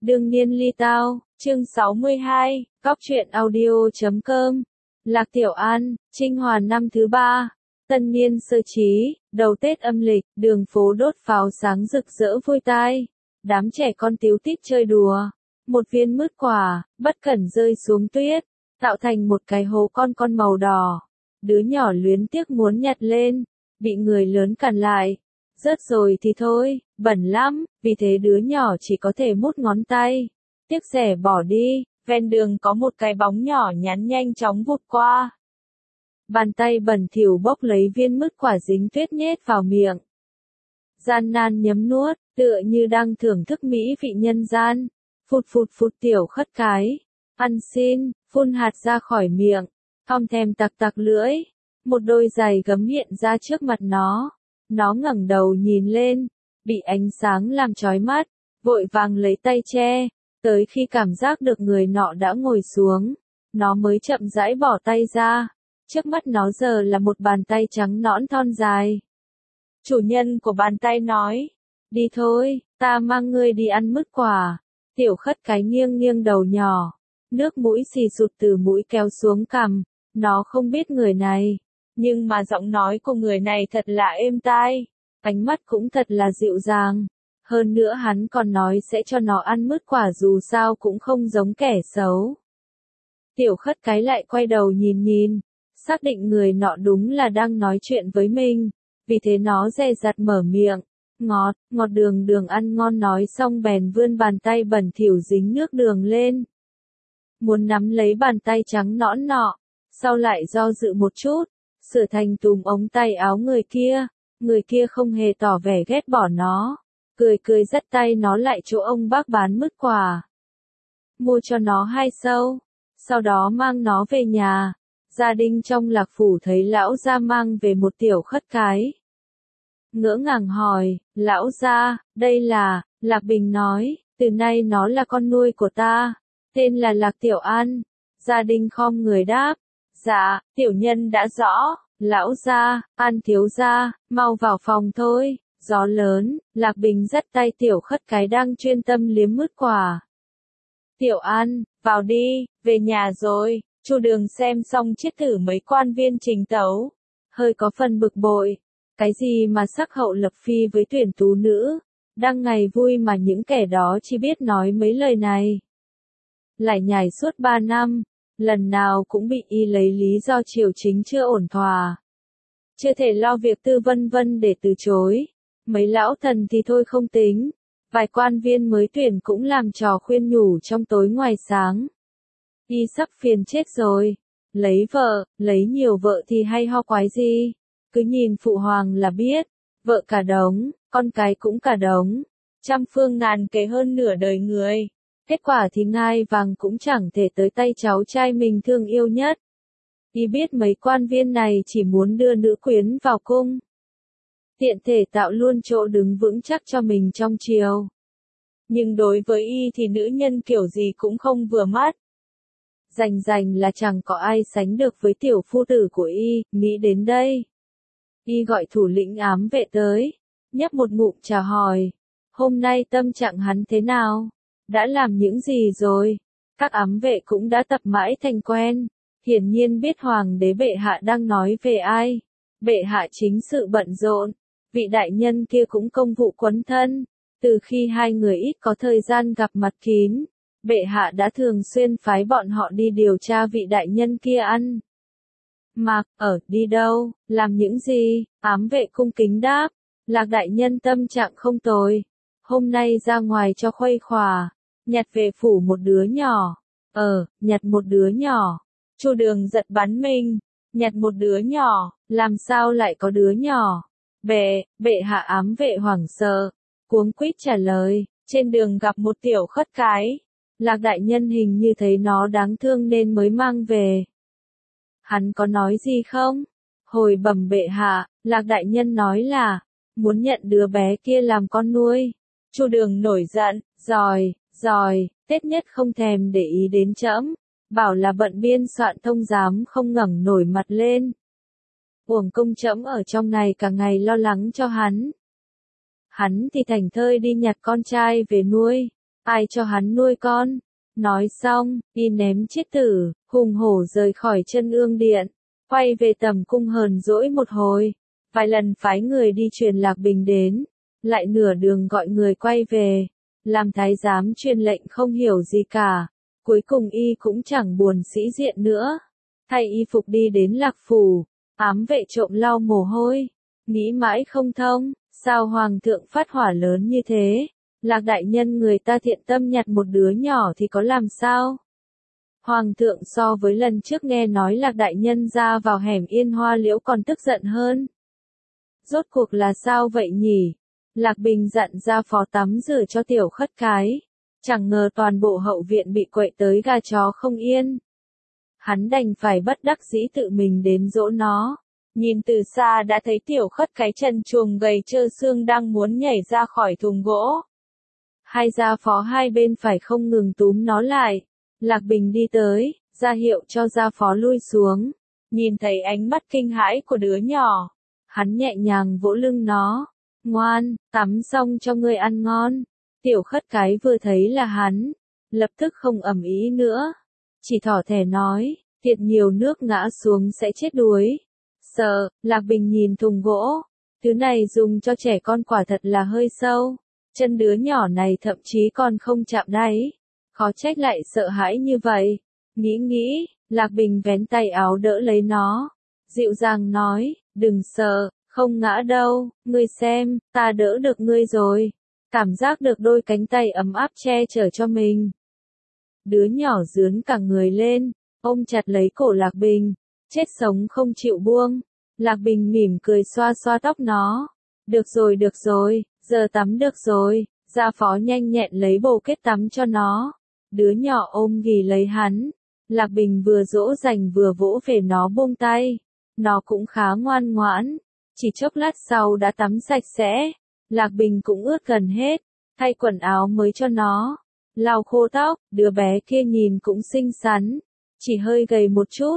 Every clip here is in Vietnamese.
Đương nhiên ly tao, chương 62, góc truyện audio.com. Lạc Tiểu An, Trinh Hoàn năm thứ 3, tân niên sơ chí, đầu Tết âm lịch, đường phố đốt pháo sáng rực rỡ vui tai. Đám trẻ con tíu tít chơi đùa. Một viên mứt quả, bất cẩn rơi xuống tuyết, tạo thành một cái hố con màu đỏ. Đứa nhỏ luyến tiếc muốn nhặt lên, bị người lớn cản lại. Rớt rồi thì thôi, bẩn lắm, vì thế đứa nhỏ chỉ có thể mút ngón tay. Tiếc rẻ bỏ đi, ven đường có một cái bóng nhỏ nhắn nhanh chóng vụt qua. Bàn tay bẩn thỉu bốc lấy viên mứt quả dính tuyết nhét vào miệng. Gian nan nhấm nuốt, tựa như đang thưởng thức mỹ vị nhân gian. Phụt phụt phụt tiểu khất cái. Ăn xin, phun hạt ra khỏi miệng. Thom thèm tặc tặc lưỡi. Một đôi giày gấm hiện ra trước mặt nó. Nó ngẩng đầu nhìn lên, bị ánh sáng làm chói mắt, vội vàng lấy tay che, tới khi cảm giác được người nọ đã ngồi xuống, nó mới chậm rãi bỏ tay ra. Trước mắt nó giờ là một bàn tay trắng nõn thon dài. Chủ nhân của bàn tay nói, đi thôi, ta mang ngươi đi ăn mứt quả. Tiểu khất cái nghiêng nghiêng đầu nhỏ, nước mũi xì sụt từ mũi kéo xuống cằm, nó không biết người này. Nhưng mà giọng nói của người này thật là êm tai, ánh mắt cũng thật là dịu dàng. Hơn nữa hắn còn nói sẽ cho nó ăn mứt quả dù sao cũng không giống kẻ xấu. Tiểu khất cái lại quay đầu nhìn, xác định người nọ đúng là đang nói chuyện với mình, vì thế nó dè dặt mở miệng, ngọt đường ăn ngon nói xong bèn vươn bàn tay bẩn thỉu dính nước đường lên. Muốn nắm lấy bàn tay trắng nõn nọ, sau lại do dự một chút. Sửa thành túm ống tay áo người kia không hề tỏ vẻ ghét bỏ nó, cười dắt tay nó lại chỗ ông bác bán mứt quả. Mua cho nó 2 sâu, sau đó mang nó về nhà. Gia đình trong Lạc Phủ thấy lão gia mang về một tiểu khất cái. Ngỡ ngàng hỏi, lão gia, đây là, Lạc Bình nói, từ nay nó là con nuôi của ta, tên là Lạc Tiểu An. Gia đình khom người đáp. Dạ, tiểu nhân đã rõ, lão gia, An thiếu gia, mau vào phòng thôi, gió lớn. Lạc Bình dắt tay tiểu khất cái đang chuyên tâm liếm mứt quả. Tiểu An, vào đi, về nhà rồi. Chu Đường xem xong chiết thử mấy quan viên trình tấu, hơi có phần bực bội. Cái gì mà sắc hậu lập phi với tuyển tú nữ, đang ngày vui mà những kẻ đó chỉ biết nói mấy lời này. Lại nhảy suốt 3 năm. Lần nào cũng bị y lấy lý do triều chính chưa ổn thỏa. Chưa thể lo việc tư vân để từ chối. Mấy lão thần thì thôi không tính. Vài quan viên mới tuyển cũng làm trò khuyên nhủ trong tối ngoài sáng. Y sắp phiền chết rồi. Lấy nhiều vợ thì hay ho quái gì. Cứ nhìn phụ hoàng là biết. Vợ cả đống, con cái cũng cả đống. Trăm phương ngàn kế hơn nửa đời người. Kết quả thì ngai vàng cũng chẳng thể tới tay cháu trai mình thương yêu nhất. Y biết mấy quan viên này chỉ muốn đưa nữ quyến vào cung. Tiện thể tạo luôn chỗ đứng vững chắc cho mình trong triều. Nhưng đối với Y thì nữ nhân kiểu gì cũng không vừa mắt. Rành là chẳng có ai sánh được với tiểu phu tử của Y, nghĩ đến đây. Y gọi thủ lĩnh ám vệ tới, nhấp một ngụm trà hỏi. Hôm nay tâm trạng hắn thế nào? Đã làm những gì rồi? Các ám vệ cũng đã tập mãi thành quen, hiển nhiên biết hoàng đế bệ hạ đang nói về ai. Bệ hạ chính sự bận rộn, vị đại nhân kia cũng công vụ quấn thân. Từ khi hai người ít có thời gian gặp mặt kín, bệ hạ đã thường xuyên phái bọn họ đi điều tra vị đại nhân kia ăn. Mặc, đi đâu, làm những gì? Ám vệ cung kính đáp. Lạc đại nhân tâm trạng không tồi. Hôm nay ra ngoài cho khuây khỏa, nhặt về phủ một đứa nhỏ. Nhặt một đứa nhỏ. Chu Đường giật bắn mình. Nhặt một đứa nhỏ, làm sao lại có đứa nhỏ? Bệ hạ ám vệ hoảng sợ, cuống quýt trả lời, trên đường gặp một tiểu khất cái. Lạc đại nhân hình như thấy nó đáng thương nên mới mang về. Hắn có nói gì không? Hồi bẩm bệ hạ, Lạc đại nhân nói là, muốn nhận đứa bé kia làm con nuôi. Chu Đường nổi giận, rồi, Tết nhất không thèm để ý đến trẫm, bảo là bận biên soạn thông giám không ngẩng nổi mặt lên. Uổng công trẫm ở trong này cả ngày lo lắng cho hắn. Hắn thì thảnh thơi đi nhặt con trai về nuôi, ai cho hắn nuôi con. Nói xong, y ném chiếc tử, hùng hổ rời khỏi chân ương điện, quay về tầm cung hờn dỗi một hồi, vài lần phái người đi truyền Lạc Bình đến, lại nửa đường gọi người quay về, làm thái giám truyền lệnh không hiểu gì cả, cuối cùng y cũng chẳng buồn sĩ diện nữa, thay y phục đi đến Lạc Phủ, ám vệ trộm lau mồ hôi, nghĩ mãi không thông, sao hoàng thượng phát hỏa lớn như thế. Lạc đại nhân người ta thiện tâm nhặt một đứa nhỏ thì có làm sao? Hoàng thượng so với lần trước nghe nói Lạc đại nhân ra vào hẻm Yên Hoa Liễu còn tức giận hơn. Rốt cuộc là sao vậy nhỉ? Lạc Bình dặn ra phó tắm rửa cho tiểu khất cái. Chẳng ngờ toàn bộ hậu viện bị quậy tới gà chó không yên. Hắn đành phải bất đắc dĩ tự mình đến dỗ nó. Nhìn từ xa đã thấy tiểu khất cái chân chuồng gầy trơ xương đang muốn nhảy ra khỏi thùng gỗ. Hai gia phó hai bên phải không ngừng túm nó lại. Lạc Bình đi tới, ra hiệu cho gia phó lui xuống. Nhìn thấy ánh mắt kinh hãi của đứa nhỏ. Hắn nhẹ nhàng vỗ lưng nó. Ngoan, tắm xong cho ngươi ăn ngon. Tiểu khất cái vừa thấy là hắn. Lập tức không ầm ĩ nữa. Chỉ thỏ thẻ nói, thiệt nhiều nước ngã xuống sẽ chết đuối. Sợ, Lạc Bình nhìn thùng gỗ. Thứ này dùng cho trẻ con quả thật là hơi sâu. Chân đứa nhỏ này thậm chí còn không chạm đáy. Khó trách lại sợ hãi như vậy. Nghĩ, Lạc Bình vén tay áo đỡ lấy nó. Dịu dàng nói, đừng sợ, không ngã đâu, ngươi xem, ta đỡ được ngươi rồi. Cảm giác được đôi cánh tay ấm áp che chở cho mình. Đứa nhỏ dướn cả người lên, ôm chặt lấy cổ Lạc Bình. Chết sống không chịu buông. Lạc Bình mỉm cười xoa xoa tóc nó. Được rồi, giờ tắm được rồi. Gia phó nhanh nhẹn lấy bồ kết tắm cho nó. Đứa nhỏ ôm ghì lấy hắn. Lạc Bình vừa dỗ dành vừa vỗ về nó buông tay. Nó cũng khá ngoan ngoãn. Chỉ chốc lát sau đã tắm sạch sẽ. Lạc Bình cũng ướt gần hết. Thay quần áo mới cho nó. Lau khô tóc, đứa bé kia nhìn cũng xinh xắn. Chỉ hơi gầy một chút.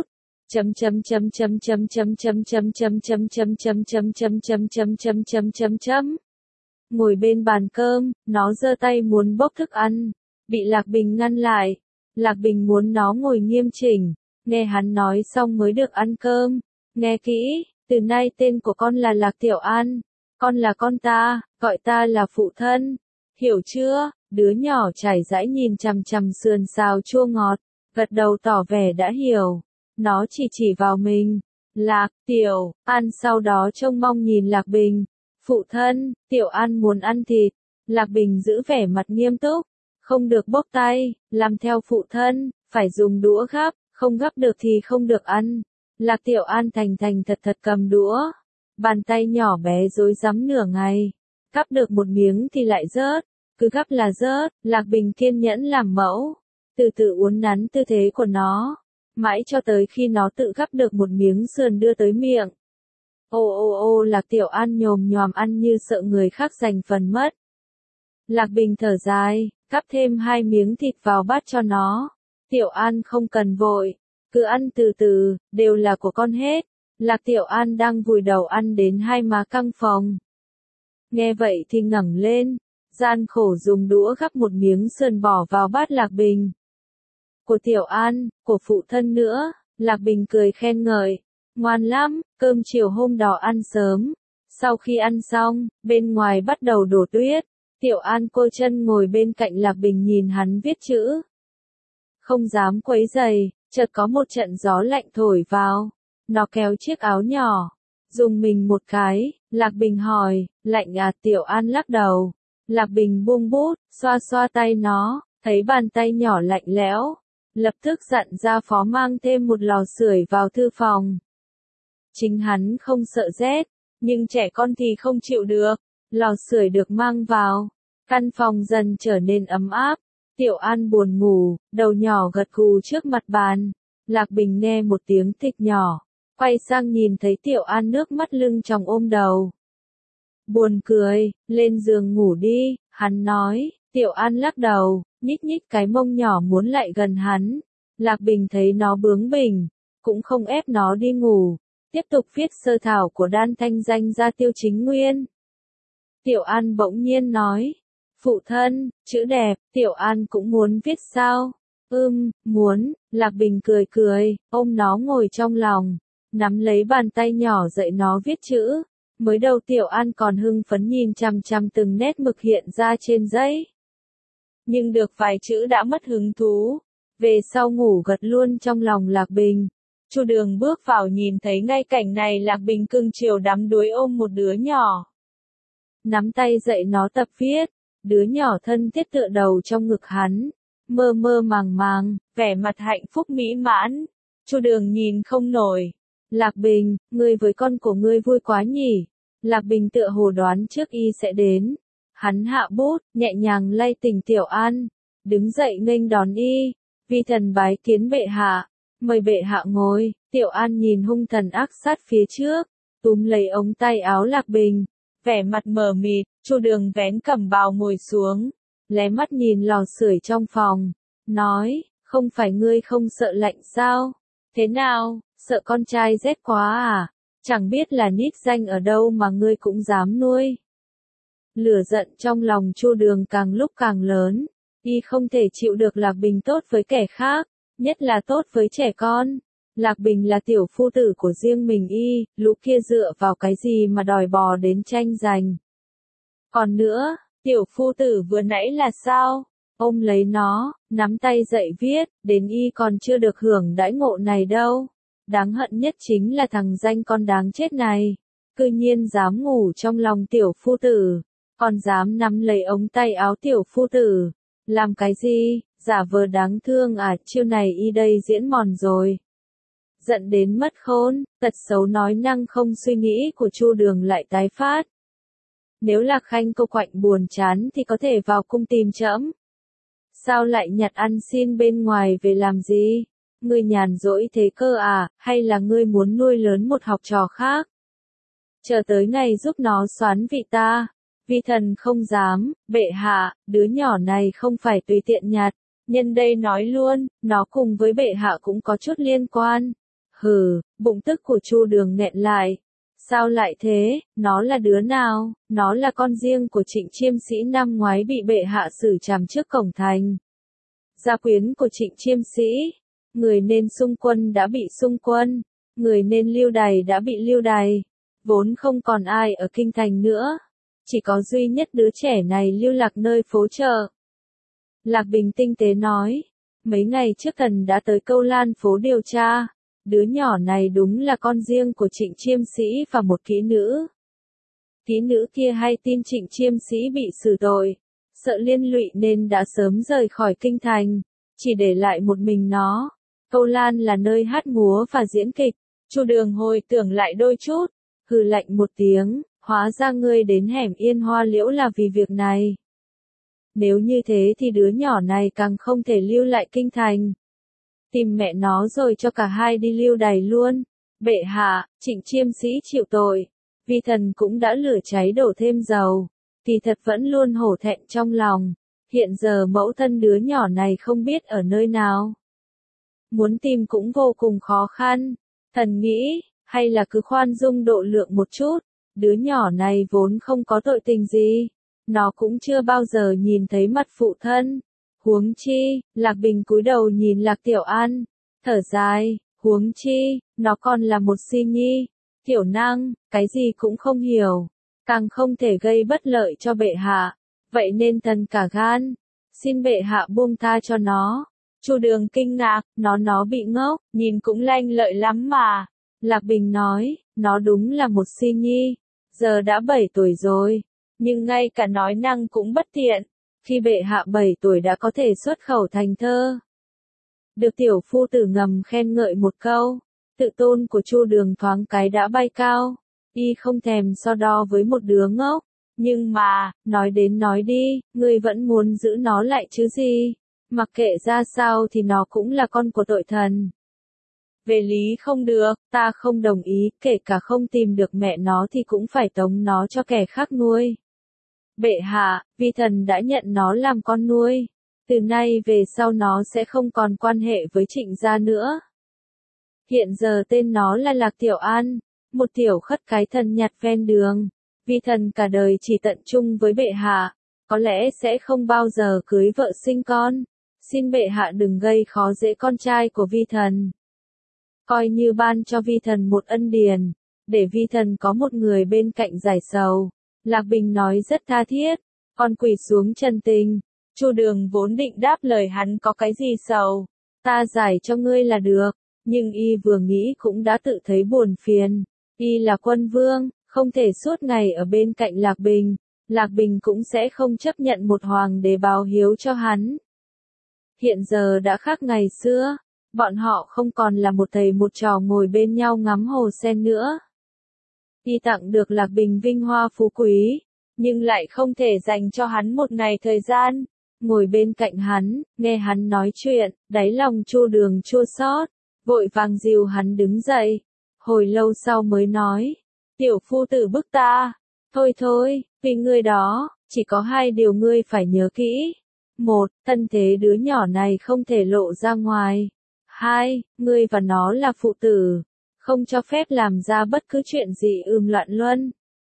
Ngồi bên bàn cơm, nó giơ tay muốn bốc thức ăn, bị Lạc Bình ngăn lại. Lạc Bình muốn nó ngồi nghiêm chỉnh, nghe hắn nói xong mới được ăn cơm. Nghe kỹ, từ nay tên của con là Lạc Tiểu An, con là con ta, gọi ta là phụ thân. Hiểu chưa? Đứa nhỏ trải dãi nhìn chằm chằm sườn xào chua ngọt, gật đầu tỏ vẻ đã hiểu. Nó chỉ vào mình. Lạc, Tiểu An sau đó trông mong nhìn Lạc Bình. Phụ thân, Tiểu An muốn ăn thịt. Lạc Bình giữ vẻ mặt nghiêm túc. Không được bốc tay, làm theo phụ thân, phải dùng đũa gắp, không gắp được thì không được ăn. Lạc Tiểu An thành thật cầm đũa. Bàn tay nhỏ bé rối rắm nửa ngày. Gắp được một miếng thì lại rớt. Cứ gắp là rớt, Lạc Bình kiên nhẫn làm mẫu. Từ từ uốn nắn tư thế của nó. Mãi cho tới khi nó tự gắp được một miếng sườn đưa tới miệng. Ô, Lạc Tiểu An nhồm nhòm ăn như sợ người khác giành phần mất. Lạc Bình thở dài, gắp thêm 2 miếng thịt vào bát cho nó. Tiểu An không cần vội, cứ ăn từ từ, đều là của con hết. Lạc Tiểu An đang vùi đầu ăn đến hai má căng phồng. Nghe vậy thì ngẩng lên, gian khổ dùng đũa gắp một miếng sườn bỏ vào bát Lạc Bình. Của Tiểu An, của phụ thân nữa, Lạc Bình cười khen ngợi. Ngoan lắm, cơm chiều hôm đó ăn sớm. Sau khi ăn xong, bên ngoài bắt đầu đổ tuyết. Tiểu An cô chân ngồi bên cạnh Lạc Bình nhìn hắn viết chữ. Không dám quấy rầy, chợt có một trận gió lạnh thổi vào. Nó kéo chiếc áo nhỏ. Dùng mình một cái, Lạc Bình hỏi, lạnh à? Tiểu An lắc đầu. Lạc Bình buông bút, xoa xoa tay nó, thấy bàn tay nhỏ lạnh lẽo. Lập tức dặn gia phó mang thêm một lò sưởi vào thư phòng. Chính hắn không sợ rét, nhưng trẻ con thì không chịu được. Lò sưởi được mang vào. Căn phòng dần trở nên ấm áp. Tiểu An buồn ngủ, đầu nhỏ gật gù trước mặt bàn. Lạc Bình nghe một tiếng thịch nhỏ. Quay sang nhìn thấy Tiểu An nước mắt lưng tròng ôm đầu. Buồn cười, lên giường ngủ đi, hắn nói. Tiểu An lắc đầu, nhích cái mông nhỏ muốn lại gần hắn. Lạc Bình thấy nó bướng bỉnh, cũng không ép nó đi ngủ. Tiếp tục viết sơ thảo của đan thanh danh ra Tiêu Chính Nguyên. Tiểu An bỗng nhiên nói, Phụ thân, chữ đẹp, Tiểu An cũng muốn viết sao? Muốn, Lạc Bình cười cười, ôm nó ngồi trong lòng, nắm lấy bàn tay nhỏ dạy nó viết chữ. Mới đầu Tiểu An còn hưng phấn nhìn chằm chằm từng nét mực hiện ra trên giấy. Nhưng được vài chữ đã mất hứng thú. Về sau ngủ gật luôn trong lòng Lạc Bình. Chu Đường bước vào nhìn thấy ngay cảnh này, Lạc Bình cưng chiều đắm đuối ôm một đứa nhỏ. Nắm tay dạy nó tập viết, đứa nhỏ thân thiết tựa đầu trong ngực hắn, mơ mơ màng màng, vẻ mặt hạnh phúc mỹ mãn. Chu Đường nhìn không nổi. Lạc Bình, ngươi với con của ngươi vui quá nhỉ? Lạc Bình tựa hồ đoán trước y sẽ đến. Hắn hạ bút, nhẹ nhàng lay tỉnh Tiểu An, đứng dậy nghênh đón y. Vi thần bái kiến bệ hạ, mời bệ hạ ngồi. Tiểu An nhìn hung thần ác sát phía trước, túm lấy ống tay áo Lạc Bình, vẻ mặt mờ mịt. Chu Đường vén cẩm bào ngồi xuống, lé mắt nhìn lò sưởi trong phòng, nói, không phải ngươi không sợ lạnh sao? Thế nào, sợ con trai rét quá à? Chẳng biết là nít danh ở đâu mà ngươi cũng dám nuôi. Lửa giận trong lòng Chu Đường càng lúc càng lớn, y không thể chịu được Lạc Bình tốt với kẻ khác, nhất là tốt với trẻ con. Lạc Bình là tiểu phu tử của riêng mình y, lũ kia dựa vào cái gì mà đòi bò đến tranh giành. Còn nữa, tiểu phu tử vừa nãy là sao? Ôm lấy nó, nắm tay dạy viết, đến y còn chưa được hưởng đãi ngộ này đâu. Đáng hận nhất chính là thằng danh con đáng chết này. Cư nhiên dám ngủ trong lòng tiểu phu tử, còn dám nắm lấy ống tay áo tiểu phu tử. Làm cái gì? Giả vờ đáng thương à? Chiêu này y đây diễn mòn rồi. Giận đến mất khôn, tật xấu nói năng không suy nghĩ của Chu Đường lại tái phát. Nếu Lạc Khanh cô quạnh buồn chán thì có thể vào cung tìm trẫm. Sao lại nhặt ăn xin bên ngoài về làm gì? Ngươi nhàn rỗi thế cơ à, hay là ngươi muốn nuôi lớn một học trò khác? Chờ tới ngày giúp nó soán vị ta. Vi thần không dám, bệ hạ, đứa nhỏ này không phải tùy tiện nhặt. Nhân đây nói luôn, nó cùng với bệ hạ cũng có chút liên quan. Hừ, bụng tức của Chu Đường nghẹn lại. Sao lại thế, nó là đứa nào? Nó là con riêng của Trịnh Chiêm Sĩ năm ngoái bị bệ hạ xử trảm trước cổng thành. Gia quyến của Trịnh Chiêm Sĩ. Người nên xung quân đã bị xung quân. Người nên lưu đày đã bị lưu đày. Vốn không còn ai ở kinh thành nữa. Chỉ có duy nhất đứa trẻ này lưu lạc nơi phố chợ. Lạc Bình tinh tế nói. Mấy ngày trước thần đã tới Câu Lan phố điều tra. Đứa nhỏ này đúng là con riêng của Trịnh Chiêm Sĩ và một kỹ nữ. Kỹ nữ kia hay tin Trịnh Chiêm Sĩ bị xử tội, sợ liên lụy nên đã sớm rời khỏi kinh thành, chỉ để lại một mình nó. Câu Lan là nơi hát múa và diễn kịch. Chu Đường hồi tưởng lại đôi chút, hừ lạnh một tiếng, hóa ra ngươi đến hẻm Yên Hoa Liễu là vì việc này. Nếu như thế thì đứa nhỏ này càng không thể lưu lại kinh thành. Tìm mẹ nó rồi cho cả hai đi lưu đày luôn. Bệ hạ, Trịnh Chiêm Sĩ chịu tội. Vi thần cũng đã lửa cháy đổ thêm dầu. Kỳ thật vẫn luôn hổ thẹn trong lòng. Hiện giờ mẫu thân đứa nhỏ này không biết ở nơi nào. Muốn tìm cũng vô cùng khó khăn. Thần nghĩ, hay là cứ khoan dung độ lượng một chút. Đứa nhỏ này vốn không có tội tình gì. Nó cũng chưa bao giờ nhìn thấy mặt phụ thân. Huống chi, Lạc Bình cúi đầu nhìn Lạc Tiểu An, thở dài, huống chi, nó còn là một si nhi, thiểu năng, cái gì cũng không hiểu, càng không thể gây bất lợi cho bệ hạ, vậy nên thần cả gan, xin bệ hạ buông tha cho nó. Chu Đường kinh ngạc, nó bị ngốc, nhìn cũng lanh lợi lắm mà. Lạc Bình nói, nó đúng là một si nhi, giờ đã 7 tuổi rồi, nhưng ngay cả nói năng cũng bất tiện. Khi bệ hạ 7 tuổi đã có thể xuất khẩu thành thơ. Được tiểu phu tử ngầm khen ngợi một câu, tự tôn của Chu Đường thoáng cái đã bay cao. Y không thèm so đo với một đứa ngốc. Nhưng mà, nói đến nói đi, ngươi vẫn muốn giữ nó lại chứ gì. Mặc kệ ra sao thì nó cũng là con của tội thần. Về lý không được, ta không đồng ý, kể cả không tìm được mẹ nó thì cũng phải tống nó cho kẻ khác nuôi. Bệ hạ, vi thần đã nhận nó làm con nuôi. Từ nay về sau nó sẽ không còn quan hệ với Trịnh gia nữa. Hiện giờ tên nó là Lạc Tiểu An, một tiểu khất cái thần nhặt ven đường. Vi thần cả đời chỉ tận trung với bệ hạ. có lẽ sẽ không bao giờ cưới vợ sinh con. Xin bệ hạ đừng gây khó dễ con trai của vi thần. Coi như ban cho vi thần một ân điển, để vi thần có một người bên cạnh giải sầu. Lạc Bình nói rất tha thiết, con quỳ xuống chân tình. Chu Đường vốn định đáp lời hắn có cái gì sầu, ta giải cho ngươi là được, nhưng y vừa nghĩ cũng đã tự thấy buồn phiền. Y là quân vương, không thể suốt ngày ở bên cạnh Lạc Bình. Lạc Bình cũng sẽ không chấp nhận một hoàng đế báo hiếu cho hắn. Hiện giờ đã khác ngày xưa, bọn họ không còn là một thầy một trò ngồi bên nhau ngắm hồ sen nữa. Y tặng được Lạc Bình vinh hoa phú quý, nhưng lại không thể dành cho hắn một ngày thời gian, ngồi bên cạnh hắn, nghe hắn nói chuyện, đáy lòng Chu Đường chua xót, vội vàng dìu hắn đứng dậy. Hồi lâu sau mới nói, tiểu phu tử bức ta, thôi thôi, vì ngươi đó, chỉ có hai điều ngươi phải nhớ kỹ. Một, thân thế đứa nhỏ này không thể lộ ra ngoài. Hai, ngươi và nó là phụ tử, không cho phép làm ra bất cứ chuyện gì loạn luân.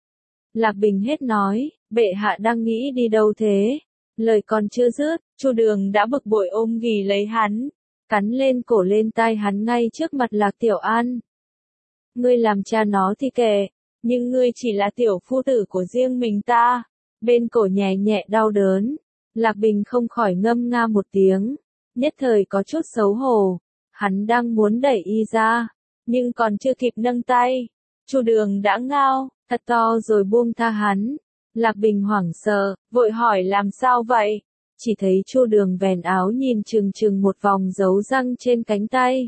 Lạc Bình hết nói, bệ hạ đang nghĩ đi đâu thế? Lời còn chưa dứt, Chu Đường đã bực bội ôm ghì lấy hắn, cắn lên cổ lên tai hắn ngay trước mặt Lạc Tiểu An. Ngươi làm cha nó thì kệ, nhưng ngươi chỉ là tiểu phu tử của riêng mình ta. Bên cổ nhẹ nhẹ đau đớn, Lạc Bình không khỏi ngâm nga một tiếng, nhất thời có chút xấu hổ. Hắn đang muốn đẩy y ra, nhưng còn chưa kịp nâng tay, Chu Đường đã ngao thật to rồi buông tha hắn. Lạc Bình hoảng sợ, vội hỏi làm sao vậy? Chỉ thấy Chu Đường vén áo nhìn chừng chừng một vòng dấu răng trên cánh tay.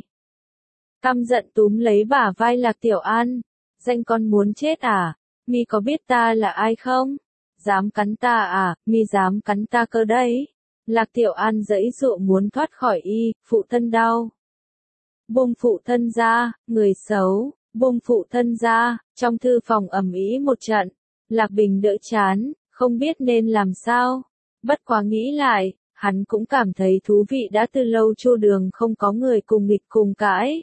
Căm giận túm lấy bả vai Lạc Tiểu An, danh con muốn chết à? Mi có biết ta là ai không? Dám cắn ta à? Mi dám cắn ta cơ đấy. Lạc Tiểu An giãy giụa muốn thoát khỏi y, phụ thân đau. Buông phụ thân ra, người xấu, buông phụ thân ra. Trong thư phòng ầm ĩ một trận, Lạc Bình đỡ chán, không biết nên làm sao. Bất quá nghĩ lại, hắn cũng cảm thấy thú vị, đã từ lâu Chu Đường không có người cùng nghịch cùng cãi.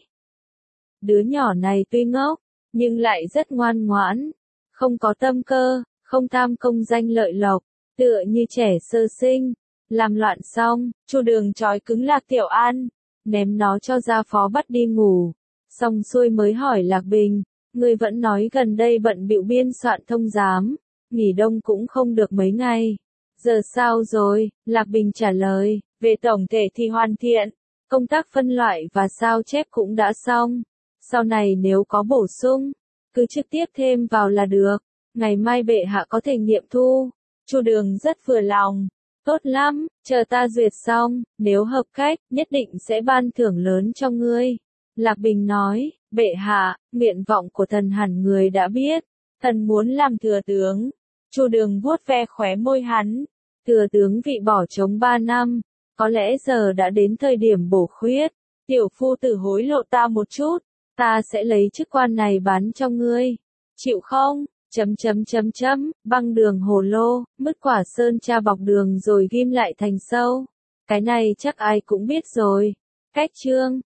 Đứa nhỏ này tuy ngốc, nhưng lại rất ngoan ngoãn, không có tâm cơ, không tham công danh lợi lộc, tựa như trẻ sơ sinh. Làm loạn xong, Chu Đường trói cứng Lạc Tiểu An, ném nó cho gia phó bắt đi ngủ. Xong xuôi mới hỏi Lạc Bình, ngươi vẫn nói gần đây bận bịu biên soạn thông giám, nghỉ đông cũng không được mấy ngày. Giờ sao rồi? Lạc Bình trả lời, về tổng thể thì hoàn thiện, công tác phân loại và sao chép cũng đã xong. Sau này nếu có bổ sung, cứ trực tiếp thêm vào là được. Ngày mai bệ hạ có thể nghiệm thu. Chu Đường rất vừa lòng. Tốt lắm, chờ ta duyệt xong, nếu hợp cách, nhất định sẽ ban thưởng lớn cho ngươi. Lạc Bình nói, bệ hạ, nguyện vọng của thần hẳn người đã biết, thần muốn làm thừa tướng. Chu Đường vuốt ve khóe môi hắn, thừa tướng vị bỏ trống 3 năm, có lẽ giờ đã đến thời điểm bổ khuyết. Tiểu phu tử hối lộ ta một chút, ta sẽ lấy chức quan này bán cho ngươi. Chịu không? Băng đường hồ lô, mứt quả sơn tra bọc đường rồi ghim lại thành sâu. Cái này chắc ai cũng biết rồi. Cách chương